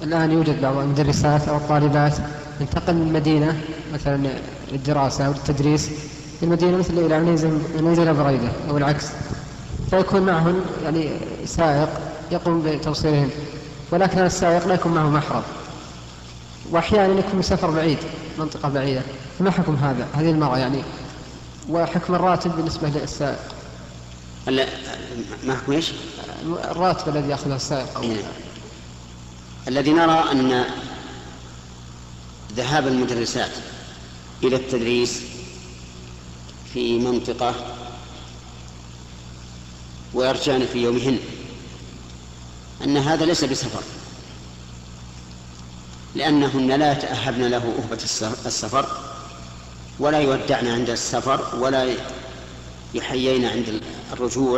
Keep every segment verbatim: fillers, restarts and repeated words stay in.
الآن يوجد بعض المدرسات أو الطالبات انتقل من مدينة مثلا للدراسة أو للتدريس في المدينة مثل إلى منزل بريدة أو العكس، فيكون معهن يعني سائق يقوم بتوصيلهم، ولكن هذا السائق لا يكون معه محرم، وأحيانا يكون سفر بعيد منطقة بعيدة، فما حكم هذا هذه المرأة يعني، وحكم الراتب بالنسبة للسائق؟ ما حكم إيش؟ الراتب الذي يأخذه السائق. إيه. الذي نرى أن ذهاب المدرسات إلى التدريس في منطقة ويرجعن في يومهن أن هذا ليس بسفر، لأنهن لا يتأهبن له أهبة السفر ولا يودعن عند السفر ولا يحيين عند الرجوع،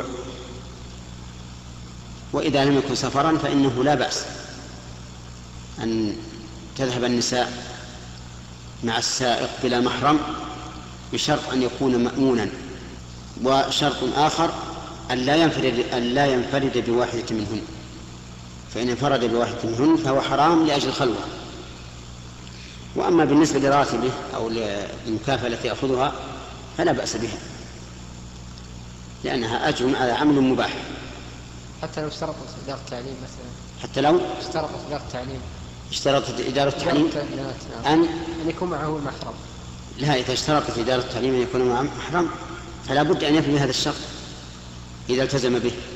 وإذا لم يكن سفرا فإنه لا بأس أن تذهب النساء مع السائق بلا محرم بشرط أن يكون مأمونا، وشرط آخر أن لا ينفرد, أن لا ينفرد بواحدة منهن، فإن انفرد بواحدة منهن فهو حرام لأجل الخلوة. وأما بالنسبة لراتبه أو للمكافأة التي يأخذها فلا بأس بها، لأنها أجر على عمل مباح. حتى لو اشترطت إدارة التعليم مثلا، حتى لو اشترطت إدارة التعليم اشترطت إدارة التعليم أن أن يكون معه محرم. لا، إذا اشترطت إدارة التعليم أن يكون معه محرم فلا بد أن يفي هذا الشرط إذا التزم به.